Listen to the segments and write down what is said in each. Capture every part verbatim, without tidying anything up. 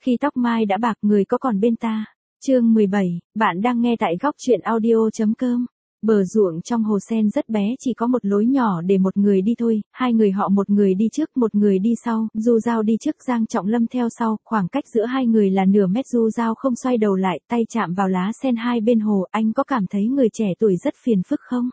Khi tóc mai đã bạc người có còn bên ta. Chương mười bảy, bạn đang nghe tại góc truyện audio.com. Bờ ruộng trong hồ sen rất bé, chỉ có một lối nhỏ để một người đi thôi, hai người họ một người đi trước một người đi sau, Du Dao đi trước Giang Trọng Lâm theo sau, khoảng cách giữa hai người là nửa mét. Du Dao không xoay đầu lại, tay chạm vào lá sen hai bên hồ. Anh có cảm thấy người trẻ tuổi rất phiền phức không?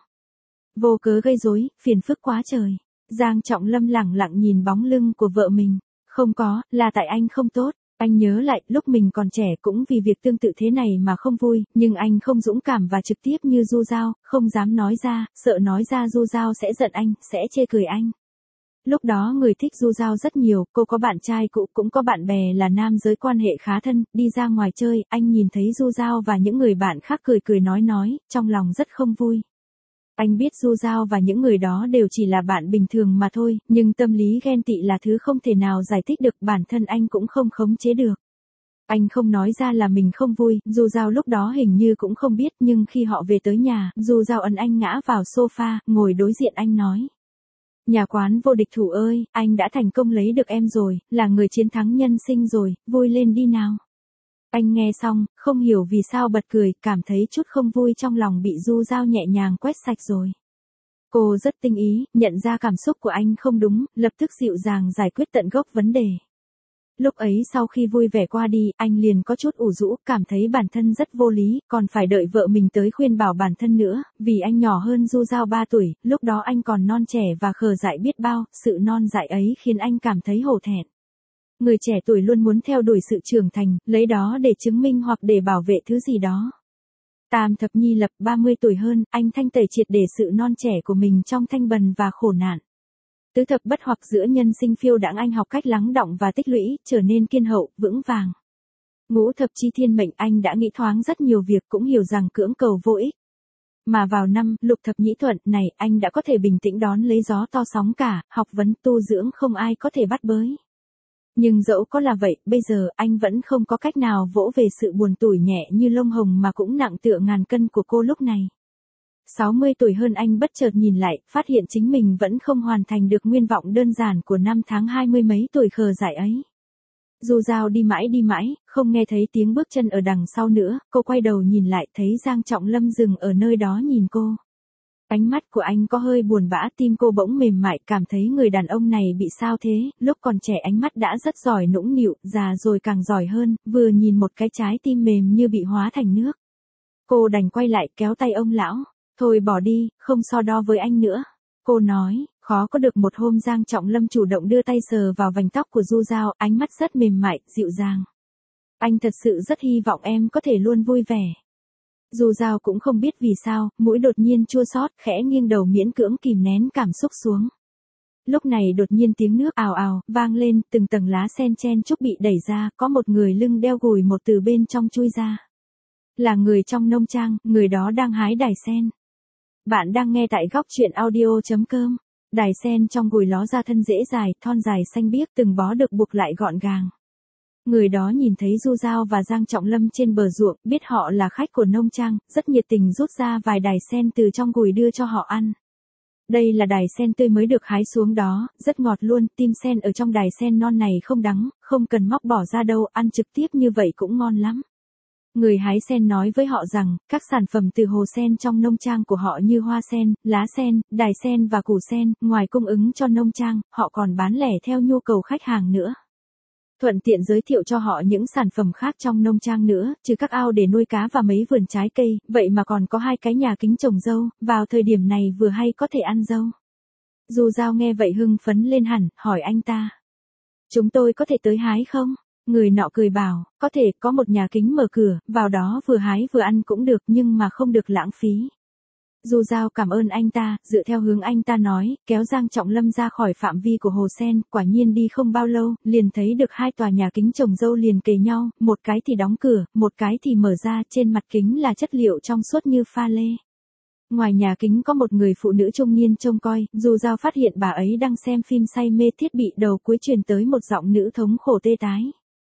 Vô cớ gây rối, phiền phức quá trời. Giang Trọng Lâm lẳng lặng nhìn bóng lưng của vợ mình. Không có, là tại anh không tốt. Anh nhớ lại, lúc mình còn trẻ cũng vì việc tương tự thế này mà không vui, nhưng anh không dũng cảm và trực tiếp như Du Dao, không dám nói ra, sợ nói ra Du Dao sẽ giận anh, sẽ chê cười anh. Lúc đó người thích Du Dao rất nhiều, cô có bạn trai cũ, cũng có bạn bè là nam giới quan hệ khá thân, đi ra ngoài chơi, anh nhìn thấy Du Dao và những người bạn khác cười cười nói nói, trong lòng rất không vui. Anh biết Du Dao và những người đó đều chỉ là bạn bình thường mà thôi, nhưng tâm lý ghen tị là thứ không thể nào giải thích được, bản thân anh cũng không khống chế được. Anh không nói ra là mình không vui, Du Dao lúc đó hình như cũng không biết, nhưng khi họ về tới nhà, Du Dao ấn anh ngã vào sofa, ngồi đối diện anh nói. Nhà quán vô địch thủ ơi, anh đã thành công lấy được em rồi, là người chiến thắng nhân sinh rồi, vui lên đi nào. Anh nghe xong, không hiểu vì sao bật cười, cảm thấy chút không vui trong lòng bị Du Dao nhẹ nhàng quét sạch rồi. Cô rất tinh ý, nhận ra cảm xúc của anh không đúng, lập tức dịu dàng giải quyết tận gốc vấn đề. Lúc ấy sau khi vui vẻ qua đi, anh liền có chút ủ rũ, cảm thấy bản thân rất vô lý, còn phải đợi vợ mình tới khuyên bảo bản thân nữa, vì anh nhỏ hơn Du Dao ba tuổi, lúc đó anh còn non trẻ và khờ dại biết bao, sự non dại ấy khiến anh cảm thấy hổ thẹn. Người trẻ tuổi luôn muốn theo đuổi sự trưởng thành, lấy đó để chứng minh hoặc để bảo vệ thứ gì đó. Tam thập nhi lập, ba mươi tuổi hơn, anh thanh tẩy triệt để sự non trẻ của mình trong thanh bần và khổ nạn. Tứ thập bất hoặc giữa nhân sinh phiêu đãng, anh học cách lắng đọng và tích lũy, trở nên kiên hậu, vững vàng. Ngũ thập chi thiên mệnh, anh đã nghĩ thoáng rất nhiều việc, cũng hiểu rằng cưỡng cầu vô ích. Mà vào năm lục thập nhĩ thuận này, anh đã có thể bình tĩnh đón lấy gió to sóng cả, học vấn tu dưỡng không ai có thể bắt bới. Nhưng dẫu có là vậy, bây giờ anh vẫn không có cách nào vỗ về sự buồn tủi nhẹ như lông hồng mà cũng nặng tựa ngàn cân của cô lúc này. sáu mươi tuổi hơn, anh bất chợt nhìn lại, phát hiện chính mình vẫn không hoàn thành được nguyên vọng đơn giản của năm tháng hai mươi mấy tuổi khờ dại ấy. Du Dao đi mãi đi mãi, không nghe thấy tiếng bước chân ở đằng sau nữa, cô quay đầu nhìn lại, thấy Giang Trọng Lâm dừng ở nơi đó nhìn cô. Ánh mắt của anh có hơi buồn bã, tim cô bỗng mềm mại, cảm thấy người đàn ông này bị sao thế, lúc còn trẻ ánh mắt đã rất giỏi nũng nịu, già rồi càng giỏi hơn, vừa nhìn một cái trái tim mềm như bị hóa thành nước. Cô đành quay lại kéo tay ông lão, thôi bỏ đi, không so đo với anh nữa. Cô nói, khó có được một hôm Giang Trọng Lâm chủ động đưa tay sờ vào vành tóc của Du Dao, ánh mắt rất mềm mại, dịu dàng. Anh thật sự rất hy vọng em có thể luôn vui vẻ. Du Dao cũng không biết vì sao, mũi đột nhiên chua xót, khẽ nghiêng đầu miễn cưỡng kìm nén cảm xúc xuống. Lúc này đột nhiên tiếng nước ào ào, vang lên, từng tầng lá sen chen chúc bị đẩy ra, có một người lưng đeo gùi một từ bên trong chui ra. Là người trong nông trang, người đó đang hái đài sen. Bạn đang nghe tại góc truyện audio.com. Đài sen trong gùi ló ra thân rễ dài, thon dài xanh biếc, từng bó được buộc lại gọn gàng. Người đó nhìn thấy Du Dao và Giang Trọng Lâm trên bờ ruộng, biết họ là khách của nông trang, rất nhiệt tình rút ra vài đài sen từ trong gùi đưa cho họ ăn. Đây là đài sen tươi mới được hái xuống đó, rất ngọt luôn, tim sen ở trong đài sen non này không đắng, không cần móc bỏ ra đâu, ăn trực tiếp như vậy cũng ngon lắm. Người hái sen nói với họ rằng, các sản phẩm từ hồ sen trong nông trang của họ như hoa sen, lá sen, đài sen và củ sen, ngoài cung ứng cho nông trang, họ còn bán lẻ theo nhu cầu khách hàng nữa. Thuận tiện giới thiệu cho họ những sản phẩm khác trong nông trang nữa, trừ các ao để nuôi cá và mấy vườn trái cây, vậy mà còn có hai cái nhà kính trồng dâu, vào thời điểm này vừa hay có thể ăn dâu. Du Dao nghe vậy hưng phấn lên hẳn, hỏi anh ta. Chúng tôi có thể tới hái không? Người nọ cười bảo, có thể, có một nhà kính mở cửa, vào đó vừa hái vừa ăn cũng được, nhưng mà không được lãng phí. Du Dao cảm ơn anh ta, dựa theo hướng anh ta nói, kéo Giang Trọng Lâm ra khỏi phạm vi của hồ sen, quả nhiên đi không bao lâu, liền thấy được hai tòa nhà kính trồng dâu liền kề nhau, một cái thì đóng cửa, một cái thì mở ra, trên mặt kính là chất liệu trong suốt như pha lê. Ngoài nhà kính có một người phụ nữ trung niên trông coi, Du Dao phát hiện bà ấy đang xem phim say mê, thiết bị đầu cuối truyền tới một giọng nữ thống khổ tê tái.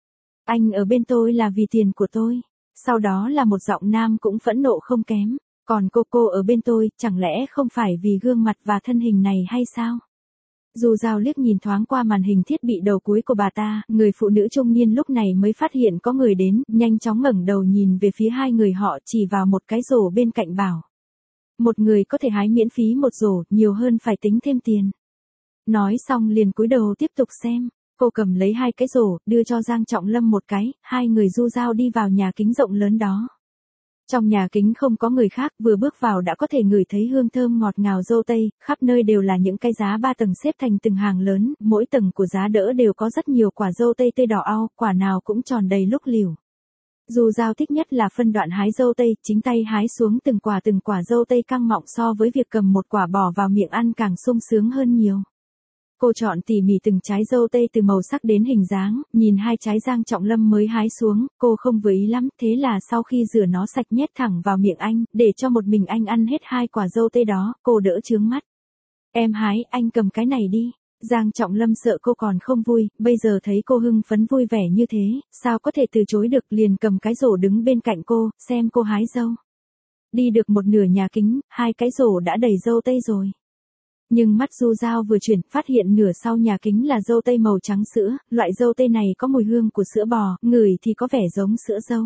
Anh ở bên tôi là vì tiền của tôi. Sau đó là một giọng nam cũng phẫn nộ không kém. Còn cô cô ở bên tôi, chẳng lẽ không phải vì gương mặt và thân hình này hay sao? Du Giao liếc nhìn thoáng qua màn hình thiết bị đầu cuối của bà ta, người phụ nữ trung niên lúc này mới phát hiện có người đến, nhanh chóng ngẩng đầu nhìn về phía hai người họ, chỉ vào một cái rổ bên cạnh bảo. Một người có thể hái miễn phí một rổ, nhiều hơn phải tính thêm tiền. Nói xong liền cúi đầu tiếp tục xem, cô cầm lấy hai cái rổ, đưa cho Giang Trọng Lâm một cái, hai người Du Giao đi vào nhà kính rộng lớn đó. Trong nhà kính không có người khác, vừa bước vào đã có thể ngửi thấy hương thơm ngọt ngào dâu tây, khắp nơi đều là những cái giá ba tầng xếp thành từng hàng lớn, mỗi tầng của giá đỡ đều có rất nhiều quả dâu tây tươi đỏ au, quả nào cũng tròn đầy lúc liều. Du Giao thích nhất là phân đoạn hái dâu tây, chính tay hái xuống từng quả từng quả dâu tây căng mọng so với việc cầm một quả bỏ vào miệng ăn càng sung sướng hơn nhiều. Cô chọn tỉ mỉ từng trái dâu tây từ màu sắc đến hình dáng, nhìn hai trái Giang Trọng Lâm mới hái xuống, cô không vừa ý lắm, thế là sau khi rửa nó sạch nhét thẳng vào miệng anh, để cho một mình anh ăn hết hai quả dâu tây đó, cô đỡ chướng mắt. Em hái, anh cầm cái này đi. Giang Trọng Lâm sợ cô còn không vui, bây giờ thấy cô hưng phấn vui vẻ như thế, sao có thể từ chối được, liền cầm cái rổ đứng bên cạnh cô, xem cô hái dâu. Đi được một nửa nhà kính, hai cái rổ đã đầy dâu tây rồi. Nhưng mắt Du Giao vừa chuyển, phát hiện nửa sau nhà kính là dâu tây màu trắng sữa, loại dâu tây này có mùi hương của sữa bò, ngửi thì có vẻ giống sữa dâu.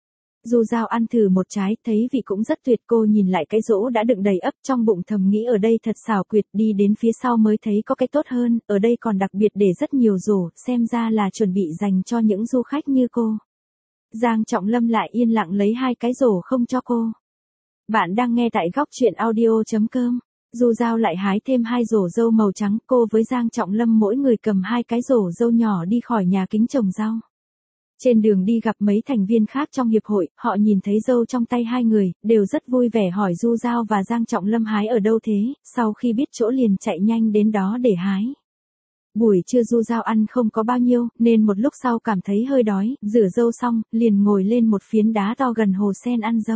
Du Giao ăn thử một trái, thấy vị cũng rất tuyệt, cô nhìn lại cái rổ đã đựng đầy ắp, trong bụng thầm nghĩ ở đây thật xảo quyệt, đi đến phía sau mới thấy có cái tốt hơn, ở đây còn đặc biệt để rất nhiều rổ, xem ra là chuẩn bị dành cho những du khách như cô. Giang Trọng Lâm lại yên lặng lấy hai cái rổ không cho cô. Bạn đang nghe tại góc truyện audio chấm com. Du Giao lại hái thêm hai rổ dâu màu trắng, cô với Giang Trọng Lâm mỗi người cầm hai cái rổ dâu nhỏ đi khỏi nhà kính trồng rau. Trên đường đi gặp mấy thành viên khác trong hiệp hội, họ nhìn thấy dâu trong tay hai người, đều rất vui vẻ hỏi Du Giao và Giang Trọng Lâm hái ở đâu thế, sau khi biết chỗ liền chạy nhanh đến đó để hái. Buổi trưa Du Giao ăn không có bao nhiêu, nên một lúc sau cảm thấy hơi đói, rửa dâu xong, liền ngồi lên một phiến đá to gần hồ sen ăn dâu.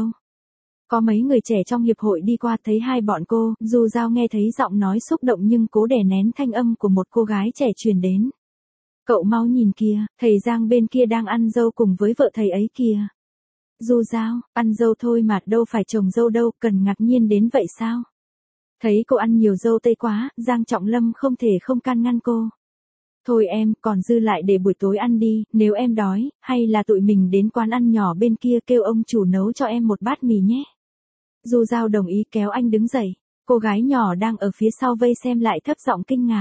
Có mấy người trẻ trong hiệp hội đi qua thấy hai bọn cô, Du Giao nghe thấy giọng nói xúc động nhưng cố đè nén thanh âm của một cô gái trẻ truyền đến. Cậu mau nhìn kìa, thầy Giang bên kia đang ăn dâu cùng với vợ thầy ấy kìa. Du Giao, ăn dâu thôi mà đâu phải trồng dâu đâu, cần ngạc nhiên đến vậy sao? Thấy cô ăn nhiều dâu tây quá, Giang Trọng Lâm không thể không can ngăn cô. Thôi em, còn dư lại để buổi tối ăn đi, nếu em đói, hay là tụi mình đến quán ăn nhỏ bên kia kêu ông chủ nấu cho em một bát mì nhé. Du Giao đồng ý kéo anh đứng dậy, cô gái nhỏ đang ở phía sau vây xem lại thấp giọng kinh ngạc.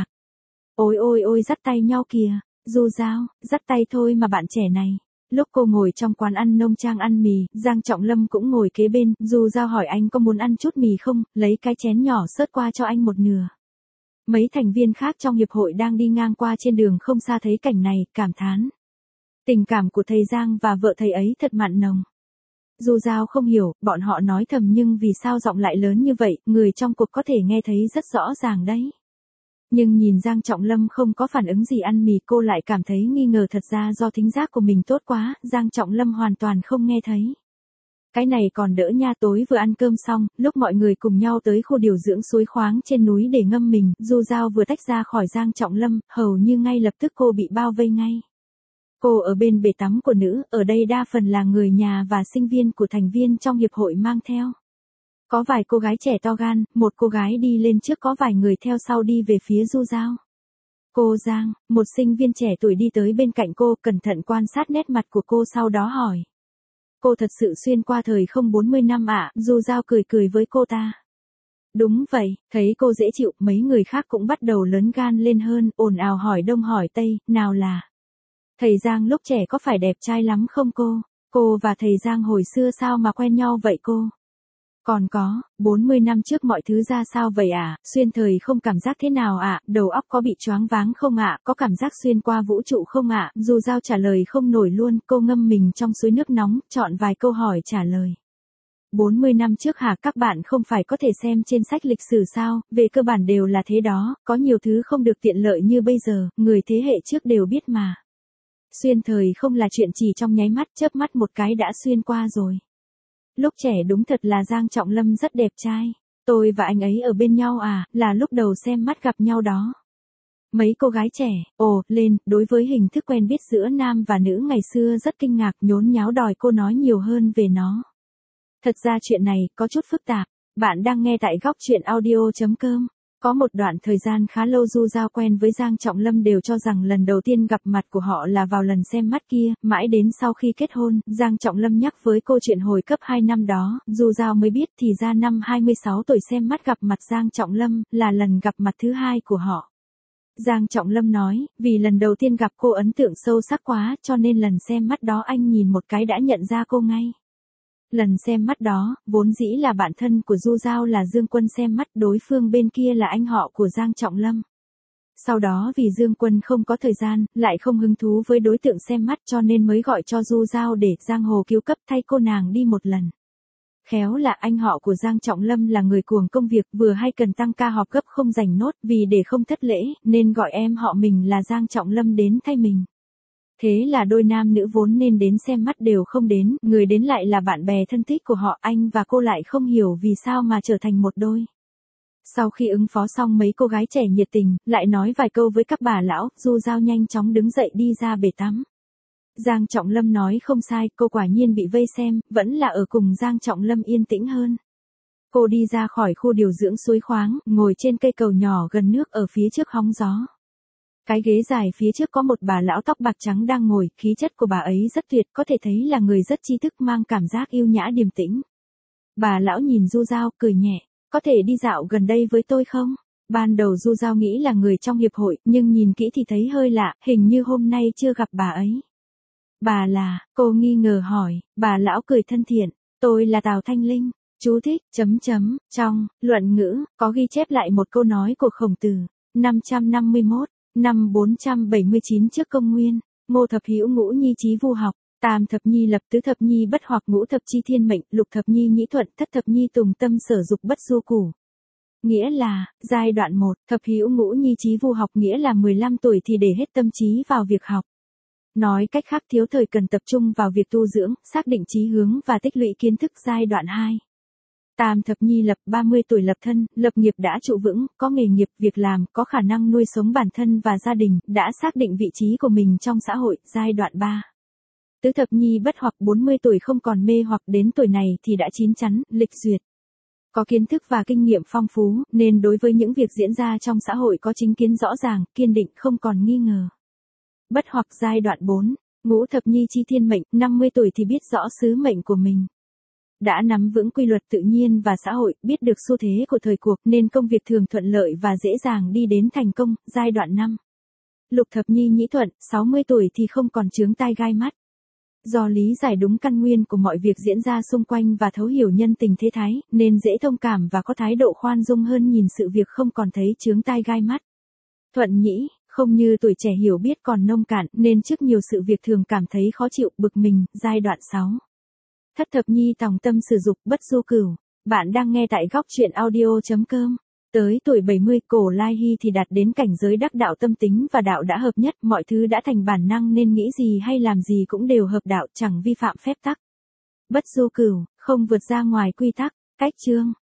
Ôi ôi ôi dắt tay nhau kìa, Du Giao, dắt tay thôi mà bạn trẻ này. Lúc cô ngồi trong quán ăn nông trang ăn mì, Giang Trọng Lâm cũng ngồi kế bên, Du Giao hỏi anh có muốn ăn chút mì không, lấy cái chén nhỏ xớt qua cho anh một nửa. Mấy thành viên khác trong hiệp hội đang đi ngang qua trên đường không xa thấy cảnh này, cảm thán. Tình cảm của thầy Giang và vợ thầy ấy thật mặn nồng. Du Giao không hiểu, bọn họ nói thầm nhưng vì sao giọng lại lớn như vậy, người trong cuộc có thể nghe thấy rất rõ ràng đấy. Nhưng nhìn Giang Trọng Lâm không có phản ứng gì ăn mì, cô lại cảm thấy nghi ngờ, thật ra do thính giác của mình tốt quá, Giang Trọng Lâm hoàn toàn không nghe thấy. Cái này còn đỡ nha, tối vừa ăn cơm xong, lúc mọi người cùng nhau tới khu điều dưỡng suối khoáng trên núi để ngâm mình, Du Giao vừa tách ra khỏi Giang Trọng Lâm, hầu như ngay lập tức cô bị bao vây ngay. Cô ở bên bể tắm của nữ, ở đây đa phần là người nhà và sinh viên của thành viên trong hiệp hội mang theo. Có vài cô gái trẻ to gan, một cô gái đi lên trước, có vài người theo sau đi về phía Du Giao. Cô Giang, một sinh viên trẻ tuổi đi tới bên cạnh cô, cẩn thận quan sát nét mặt của cô sau đó hỏi. Cô thật sự xuyên qua thời không bốn mươi năm ạ? Du Giao cười cười với cô ta. Đúng vậy, thấy cô dễ chịu, mấy người khác cũng bắt đầu lớn gan lên hơn, ồn ào hỏi đông hỏi tây, nào là. Thầy Giang lúc trẻ có phải đẹp trai lắm không cô? Cô và thầy Giang hồi xưa sao mà quen nhau vậy cô? Còn có, bốn mươi năm trước mọi thứ ra sao vậy ạ? À? Xuyên thời không cảm giác thế nào ạ? À? Đầu óc có bị choáng váng không ạ? À? Có cảm giác xuyên qua vũ trụ không ạ? À? Du Giao trả lời không nổi luôn, cô ngâm mình trong suối nước nóng, chọn vài câu hỏi trả lời. bốn mươi năm trước hả? Các bạn không phải có thể xem trên sách lịch sử sao? Về cơ bản đều là thế đó, có nhiều thứ không được tiện lợi như bây giờ, người thế hệ trước đều biết mà. Xuyên thời không là chuyện chỉ trong nháy mắt, chớp mắt một cái đã xuyên qua rồi. Lúc trẻ đúng thật là Giang Trọng Lâm rất đẹp trai. Tôi và anh ấy ở bên nhau à, là lúc đầu xem mắt gặp nhau đó. Mấy cô gái trẻ, ồ, lên, đối với hình thức quen biết giữa nam và nữ ngày xưa rất kinh ngạc, nhốn nháo đòi cô nói nhiều hơn về nó. Thật ra chuyện này có chút phức tạp. Bạn đang nghe tại góc truyện audio chấm com. Có một đoạn thời gian khá lâu Du Giao quen với Giang Trọng Lâm đều cho rằng lần đầu tiên gặp mặt của họ là vào lần xem mắt kia, mãi đến sau khi kết hôn, Giang Trọng Lâm nhắc với cô chuyện hồi cấp hai năm đó, Du Giao mới biết thì ra năm hai mươi sáu tuổi xem mắt gặp mặt Giang Trọng Lâm, là lần gặp mặt thứ hai của họ. Giang Trọng Lâm nói, vì lần đầu tiên gặp cô ấn tượng sâu sắc quá cho nên lần xem mắt đó anh nhìn một cái đã nhận ra cô ngay. Lần xem mắt đó, vốn dĩ là bạn thân của Du Giao là Dương Quân xem mắt, đối phương bên kia là anh họ của Giang Trọng Lâm. Sau đó vì Dương Quân không có thời gian, lại không hứng thú với đối tượng xem mắt cho nên mới gọi cho Du Giao để Giang Hồ cứu cấp thay cô nàng đi một lần. Khéo là anh họ của Giang Trọng Lâm là người cuồng công việc, vừa hay cần tăng ca họp gấp không rảnh nốt, vì để không thất lễ, nên gọi em họ mình là Giang Trọng Lâm đến thay mình. Thế là đôi nam nữ vốn nên đến xem mắt đều không đến, người đến lại là bạn bè thân thích của họ, anh và cô lại không hiểu vì sao mà trở thành một đôi. Sau khi ứng phó xong mấy cô gái trẻ nhiệt tình, lại nói vài câu với các bà lão, Du Giao nhanh chóng đứng dậy đi ra bể tắm. Giang Trọng Lâm nói không sai, cô quả nhiên bị vây xem, vẫn là ở cùng Giang Trọng Lâm yên tĩnh hơn. Cô đi ra khỏi khu điều dưỡng suối khoáng, ngồi trên cây cầu nhỏ gần nước ở phía trước hóng gió. Cái ghế dài phía trước có một bà lão tóc bạc trắng đang ngồi, khí chất của bà ấy rất tuyệt, có thể thấy là người rất tri thức, mang cảm giác yêu nhã điềm tĩnh. Bà lão nhìn Du Giao, cười nhẹ, có thể đi dạo gần đây với tôi không? Ban đầu Du Giao nghĩ là người trong hiệp hội, nhưng nhìn kỹ thì thấy hơi lạ, hình như hôm nay chưa gặp bà ấy. Bà là, cô nghi ngờ hỏi, bà lão cười thân thiện, tôi là Tào Thanh Linh, chú thích, chấm chấm, trong, luận ngữ, có ghi chép lại một câu nói của Khổng Tử, năm trăm năm mươi mốt, năm bốn trăm bảy mươi chín trước công nguyên, Ngô thập hữu ngũ nhi chí vu học, tam thập nhi lập, tứ thập nhi bất hoặc, ngũ thập chi thiên mệnh, lục thập nhi nhĩ thuận, thất thập nhi tùng tâm sở dục bất du củ. Nghĩa là, giai đoạn một, thập hữu ngũ nhi chí vu học nghĩa là mười lăm tuổi thì để hết tâm trí vào việc học. Nói cách khác thiếu thời cần tập trung vào việc tu dưỡng, xác định chí hướng và tích lũy kiến thức. Giai đoạn hai. Tam thập nhi lập, ba mươi tuổi lập thân, lập nghiệp đã trụ vững, có nghề nghiệp, việc làm, có khả năng nuôi sống bản thân và gia đình, đã xác định vị trí của mình trong xã hội. Giai đoạn ba. Tứ thập nhi bất hoặc, bốn mươi tuổi không còn mê hoặc, đến tuổi này thì đã chín chắn, lịch duyệt. Có kiến thức và kinh nghiệm phong phú, nên đối với những việc diễn ra trong xã hội có chính kiến rõ ràng, kiên định, không còn nghi ngờ. Bất hoặc. Giai đoạn bốn. Ngũ thập nhi chi thiên mệnh, năm mươi tuổi thì biết rõ sứ mệnh của mình. Đã nắm vững quy luật tự nhiên và xã hội, biết được xu thế của thời cuộc nên công việc thường thuận lợi và dễ dàng đi đến thành công. Giai đoạn năm. Lục thập nhi nhĩ thuận, sáu mươi tuổi thì không còn chướng tai gai mắt. Do lý giải đúng căn nguyên của mọi việc diễn ra xung quanh và thấu hiểu nhân tình thế thái, nên dễ thông cảm và có thái độ khoan dung hơn, nhìn sự việc không còn thấy chướng tai gai mắt. Thuận nhĩ, không như tuổi trẻ hiểu biết còn nông cạn, nên trước nhiều sự việc thường cảm thấy khó chịu, bực mình. Giai đoạn sáu. Thất thập nhi tòng tâm sử dục, bất du cửu. Bạn đang nghe tại góc truyện audio chấm com. Tới tuổi bảy mươi, Cổ Lai Hy thì đạt đến cảnh giới đắc đạo, tâm tính và đạo đã hợp nhất, mọi thứ đã thành bản năng nên nghĩ gì hay làm gì cũng đều hợp đạo, chẳng vi phạm phép tắc. Bất du cửu, không vượt ra ngoài quy tắc. Cách chương.